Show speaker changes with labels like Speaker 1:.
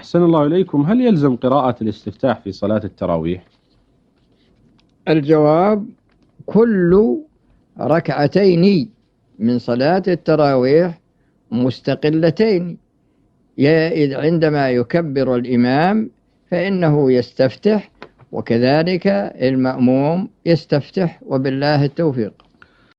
Speaker 1: أحسن الله إليكم، هل يلزم قراءة الاستفتاح في صلاة التراويح؟
Speaker 2: الجواب: كل ركعتين من صلاة التراويح مستقلتين، عندما يكبر الإمام فإنه يستفتح، وكذلك المأموم يستفتح، وبالله التوفيق.